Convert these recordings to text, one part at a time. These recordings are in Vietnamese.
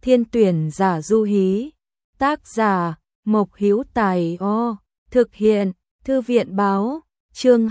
Thiên tuyển giả du hí. Tác giả Mộc Hữu Tài. Thực hiện Thư viện báo. Chương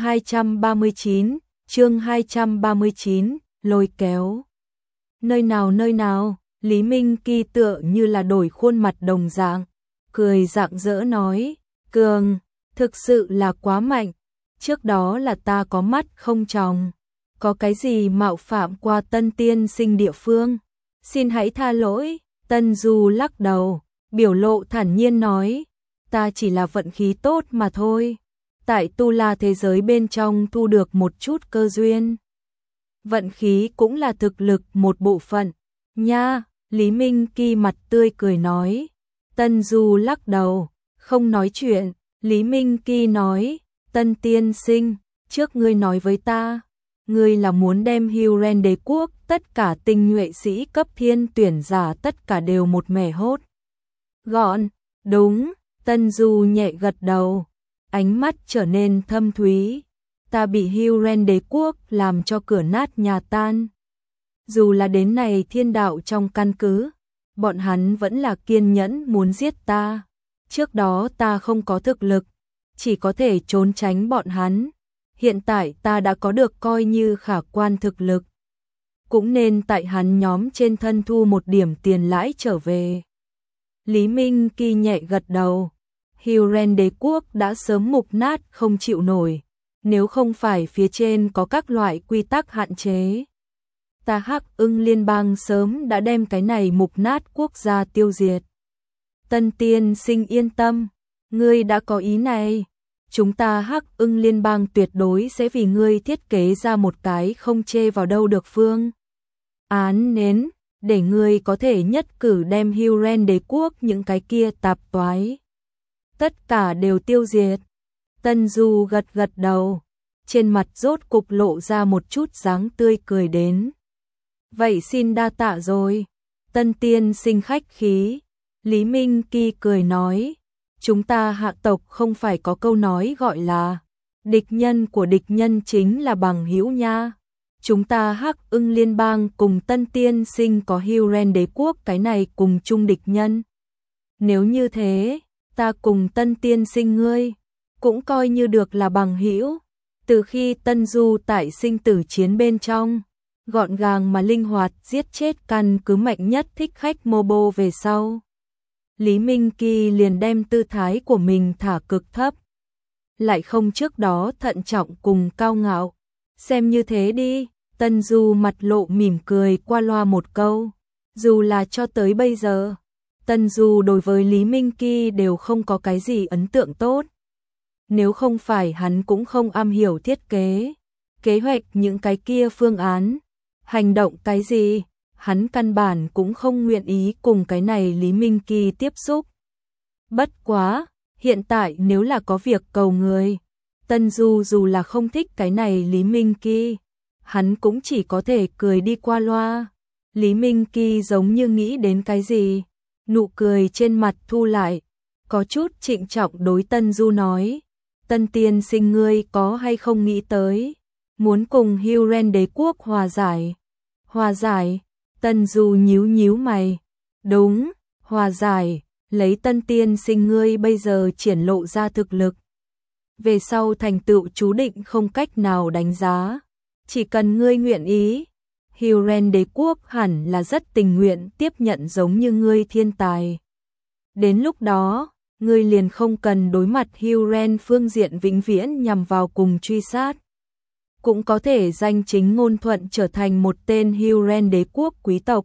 239, lôi kéo. Nơi nào, Lý Minh Kỳ tựa như là đổi khuôn mặt đồng dạng, cười rạng rỡ nói, Cường, thực sự là quá mạnh, trước đó là ta có mắt không tròng, có cái gì mạo phạm qua Tân tiên sinh địa phương, xin hãy tha lỗi. Tân Du lắc đầu, biểu lộ thản nhiên nói, ta chỉ là vận khí tốt mà thôi, tại Tu La thế giới bên trong thu được một chút cơ duyên. Vận khí cũng là thực lực một bộ phận, nha. Lý Minh Kỳ mặt tươi cười nói. Tân Du lắc đầu, không nói chuyện. Lý Minh Kỳ nói, Tân tiên sinh, trước ngươi nói với ta, ngươi là muốn đem Hyrule đế quốc tất cả tinh nhuệ sĩ cấp thiên tuyển giả tất cả đều một mẻ hốt gọn. Đúng. Tân Du nhẹ gật đầu, ánh mắt trở nên thâm thúy. Ta bị Hyrule đế quốc làm cho cửa nát nhà tan. Dù là đến này thiên đạo trong căn cứ, bọn hắn vẫn là kiên nhẫn muốn giết ta. Trước đó ta không có thực lực, chỉ có thể trốn tránh bọn hắn. Hiện tại ta đã có được coi như khả quan thực lực, cũng nên tại hắn nhóm trên thân thu một điểm tiền lãi trở về. Lý Minh Kỳ nhẹ gật đầu. Hyrule đế quốc đã sớm mục nát không chịu nổi, nếu không phải phía trên có các loại quy tắc hạn chế, ta Hắc Ưng liên bang sớm đã đem cái này mục nát quốc gia tiêu diệt. Tân tiên sinh yên tâm, ngươi đã có ý này, chúng ta Hắc Ưng liên bang tuyệt đối sẽ vì ngươi thiết kế ra một cái không chê vào đâu được phương án nến, để ngươi có thể nhất cử đem Hyrule đế quốc những cái kia tạp toái tất cả đều tiêu diệt. Tân Du gật gật đầu, trên mặt rốt cục lộ ra một chút dáng tươi cười đến. Vậy xin đa tạ rồi. Tân tiên sinh khách khí. Lý Minh Kỳ cười nói, chúng ta hạ tộc không phải có câu nói gọi là địch nhân của địch nhân chính là bằng hữu nha. Chúng ta Hắc Ưng liên bang cùng Tân tiên sinh có Hyrule đế quốc cái này cùng chung địch nhân. Nếu như thế, ta cùng Tân tiên sinh ngươi cũng coi như được là bằng hữu. Từ khi Tân Du tại sinh tử chiến bên trong gọn gàng mà linh hoạt giết chết căn cứ mạnh nhất thích khách Mobo về sau, Lý Minh Kỳ liền đem tư thái của mình thả cực thấp, lại không trước đó thận trọng cùng cao ngạo. Xem như thế đi. Tân Du mặt lộ mỉm cười qua loa một câu. Dù là cho tới bây giờ, Tân Du đối với Lý Minh Kỳ đều không có cái gì ấn tượng tốt. Nếu không phải hắn cũng không am hiểu thiết kế, kế hoạch những cái kia phương án, hành động cái gì, hắn căn bản cũng không nguyện ý cùng cái này Lý Minh Kỳ tiếp xúc. Bất quá, hiện tại nếu là có việc cầu người, Tân Du dù là không thích cái này Lý Minh Kỳ, hắn cũng chỉ có thể cười đi qua loa. Lý Minh Kỳ giống như nghĩ đến cái gì, nụ cười trên mặt thu lại, có chút trịnh trọng đối Tân Du nói, Tân tiên sinh ngươi có hay không nghĩ tới, muốn cùng Hyrule đế quốc hòa giải. Hòa giải? Tân Du nhíu mày. Đúng, hòa giải, lấy Tân tiên sinh ngươi bây giờ triển lộ ra thực lực, về sau thành tựu chú định không cách nào đánh giá. Chỉ cần ngươi nguyện ý, Hyrule đế quốc hẳn là rất tình nguyện tiếp nhận giống như ngươi thiên tài. Đến lúc đó, ngươi liền không cần đối mặt Hyrule phương diện vĩnh viễn nhằm vào cùng truy sát, cũng có thể danh chính ngôn thuận trở thành một tên Hyrule đế quốc quý tộc.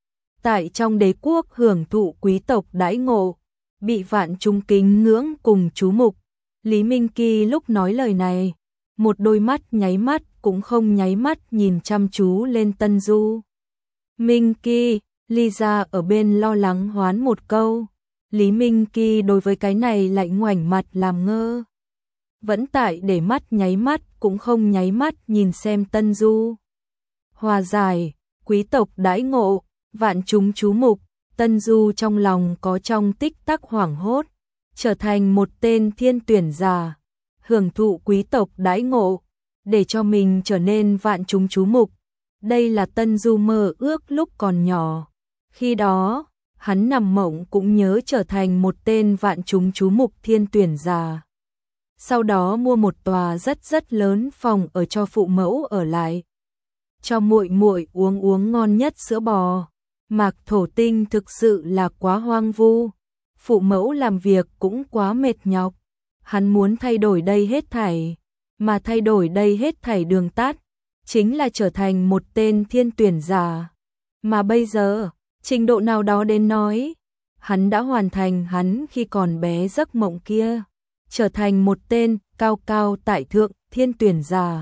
Tại trong đế quốc hưởng thụ quý tộc đãi ngộ, bị vạn chúng kính ngưỡng cùng chú mục. Lý Minh Kỳ lúc nói lời này, một đôi mắt nháy mắt cũng không nháy mắt nhìn chăm chú lên Tân Du. Minh Kỳ, Lisa ở bên lo lắng hoán một câu. Lý Minh Kỳ đối với cái này lại ngoảnh mặt làm ngơ, vẫn tại để mắt nháy mắt cũng không nháy mắt nhìn xem Tân Du. Hòa giải, quý tộc đãi ngộ, vạn chúng chú mục. Tân Du trong lòng có trong tích tắc hoảng hốt, trở thành một tên thiên tuyển giả, hưởng thụ quý tộc đãi ngộ, để cho mình trở nên vạn chúng chú mục. Đây là Tân Du mơ ước lúc còn nhỏ. Khi đó, hắn nằm mộng cũng nhớ trở thành một tên vạn chúng chú mục thiên tuyển già. Sau đó mua một tòa rất lớn phòng ở cho phụ mẫu ở lại. Cho muội muội uống ngon nhất sữa bò. Mạc Thổ Tinh thực sự là quá hoang vu. Phụ mẫu làm việc cũng quá mệt nhọc. Hắn muốn thay đổi đây hết thảy. Mà thay đổi đây hết thảy đường tắt chính là trở thành một tên thiên tuyển giả. Mà bây giờ, trình độ nào đó đến nói, hắn đã hoàn thành hắn khi còn bé giấc mộng kia, trở thành một tên cao cao tại thượng thiên tuyển giả.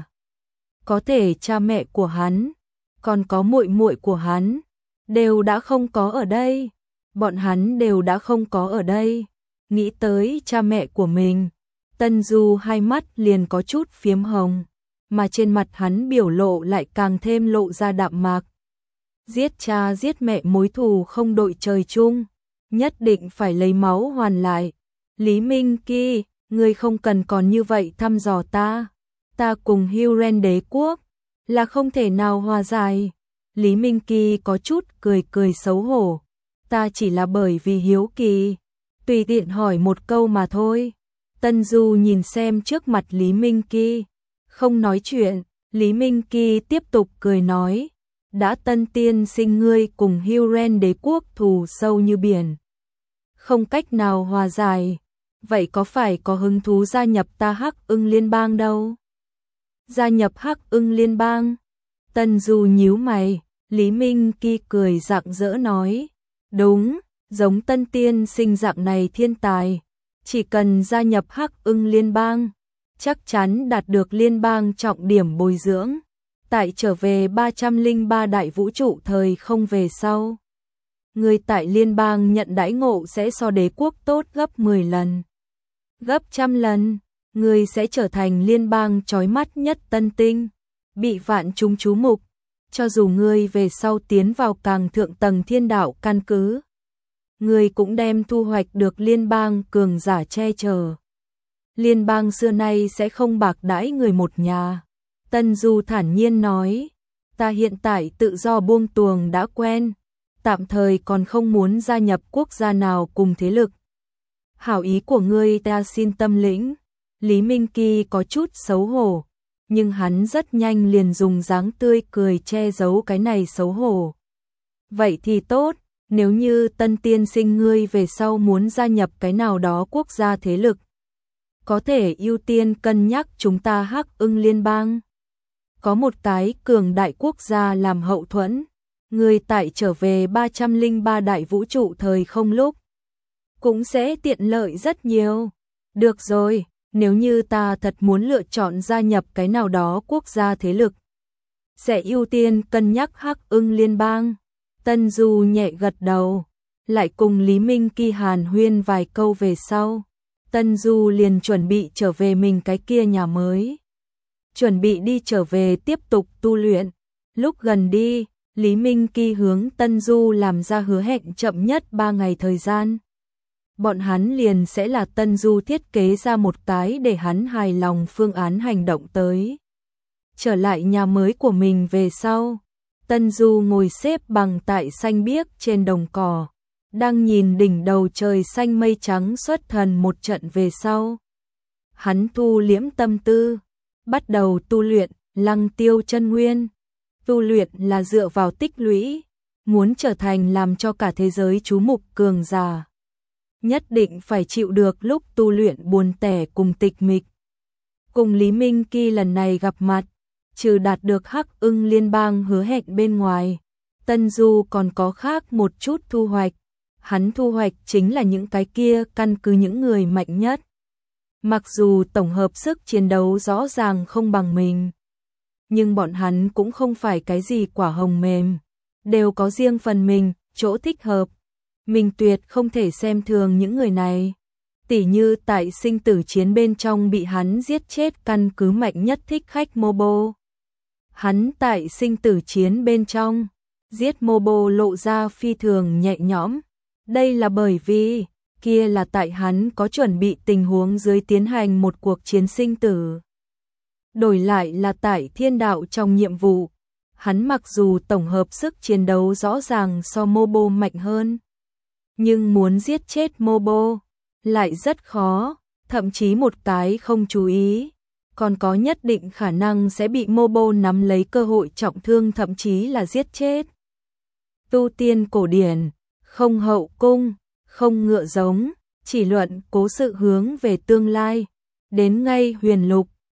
Có thể cha mẹ của hắn, còn có muội muội của hắn, đều đã không có ở đây. Bọn hắn đều đã không có ở đây. Nghĩ tới cha mẹ của mình, Tân Du hai mắt liền có chút phiếm hồng, mà trên mặt hắn biểu lộ lại càng thêm lộ ra đạm mạc. Giết cha giết mẹ mối thù không đội trời chung, nhất định phải lấy máu hoàn lại. Lý Minh Kỳ, ngươi không cần còn như vậy thăm dò ta. Ta cùng Huron đế quốc là không thể nào hòa giải. Lý Minh Kỳ có chút cười xấu hổ. Ta chỉ là bởi vì hiếu kỳ, tùy tiện hỏi một câu mà thôi. Tân Du nhìn xem trước mặt Lý Minh Kỳ, không nói chuyện. Lý Minh Kỳ tiếp tục cười nói, đã Tân tiên sinh ngươi cùng Huron đế quốc thù sâu như biển, không cách nào hòa giải, vậy có phải có hứng thú gia nhập ta Hắc Ưng Liên bang đâu? Gia nhập Hắc Ưng Liên bang? Tân Du nhíu mày. Lý Minh Kỳ cười rạng rỡ nói, đúng, giống Tân tiên sinh dạng này thiên tài, chỉ cần gia nhập Hắc Ưng Liên bang, chắc chắn đạt được liên bang trọng điểm bồi dưỡng, tại trở về 303 đại vũ trụ thời không về sau. Người tại liên bang nhận đãi ngộ sẽ so đế quốc tốt gấp 10 lần, gấp trăm lần, người sẽ trở thành liên bang chói mắt nhất Tân Tinh, bị vạn chúng chú mục. Cho dù ngươi về sau tiến vào càng thượng tầng thiên đạo căn cứ, ngươi cũng đem thu hoạch được liên bang cường giả che chở. Liên bang xưa nay sẽ không bạc đãi người một nhà. Tân Du thản nhiên nói, ta hiện tại tự do buông tuồng đã quen, tạm thời còn không muốn gia nhập quốc gia nào cùng thế lực. Hảo ý của ngươi ta xin tâm lĩnh. Lý Minh Kỳ có chút xấu hổ, nhưng hắn rất nhanh liền dùng dáng tươi cười che giấu cái này xấu hổ. Vậy thì tốt, nếu như Tân tiên sinh ngươi về sau muốn gia nhập cái nào đó quốc gia thế lực, có thể ưu tiên cân nhắc chúng ta Hắc Ưng Liên bang. Có một cái cường đại quốc gia làm hậu thuẫn, ngươi tại trở về 303 đại vũ trụ thời không lúc, cũng sẽ tiện lợi rất nhiều. Được rồi. Nếu như ta thật muốn lựa chọn gia nhập cái nào đó quốc gia thế lực, sẽ ưu tiên cân nhắc Hắc Ưng Liên bang. Tân Du nhẹ gật đầu, lại cùng Lý Minh Kỳ hàn huyên vài câu về sau. Tân Du liền chuẩn bị trở về mình cái kia nhà mới, chuẩn bị đi trở về tiếp tục tu luyện. Lúc gần đi, Lý Minh Kỳ hướng Tân Du làm ra hứa hẹn chậm nhất 3 ngày thời gian. Bọn hắn liền sẽ là Tân Du thiết kế ra một cái để hắn hài lòng phương án hành động tới. Trở lại nhà mới của mình về sau, Tân Du ngồi xếp bằng tại xanh biếc trên đồng cỏ, đang nhìn đỉnh đầu trời xanh mây trắng xuất thần một trận về sau. Hắn thu liễm tâm tư, bắt đầu tu luyện Lăng Tiêu chân nguyên. Tu luyện là dựa vào tích lũy, muốn trở thành làm cho cả thế giới chú mục cường giả, nhất định phải chịu được lúc tu luyện buồn tẻ cùng tịch mịch. Cùng Lý Minh Kỳ lần này gặp mặt, trừ đạt được Hắc Ưng Liên bang hứa hẹn bên ngoài, Tân Du còn có khác một chút thu hoạch. Hắn thu hoạch chính là những cái kia căn cứ những người mạnh nhất. Mặc dù tổng hợp sức chiến đấu rõ ràng không bằng mình, nhưng bọn hắn cũng không phải cái gì quả hồng mềm, đều có riêng phần mình, chỗ thích hợp. Mình tuyệt không thể xem thường những người này. Tỉ như tại sinh tử chiến bên trong bị hắn giết chết căn cứ mạnh nhất thích khách Mobo. Hắn tại sinh tử chiến bên trong giết Mobo lộ ra phi thường nhẹ nhõm. Đây là bởi vì kia là tại hắn có chuẩn bị tình huống dưới tiến hành một cuộc chiến sinh tử. Đổi lại là tại thiên đạo trong nhiệm vụ, hắn mặc dù tổng hợp sức chiến đấu rõ ràng so Mobo mạnh hơn, nhưng muốn giết chết Mobo lại rất khó, thậm chí một cái không chú ý, còn có nhất định khả năng sẽ bị Mobo nắm lấy cơ hội trọng thương thậm chí là giết chết. Tu tiên cổ điển, không hậu cung, không ngựa giống, chỉ luận cố sự hướng về tương lai, đến ngay huyền lục,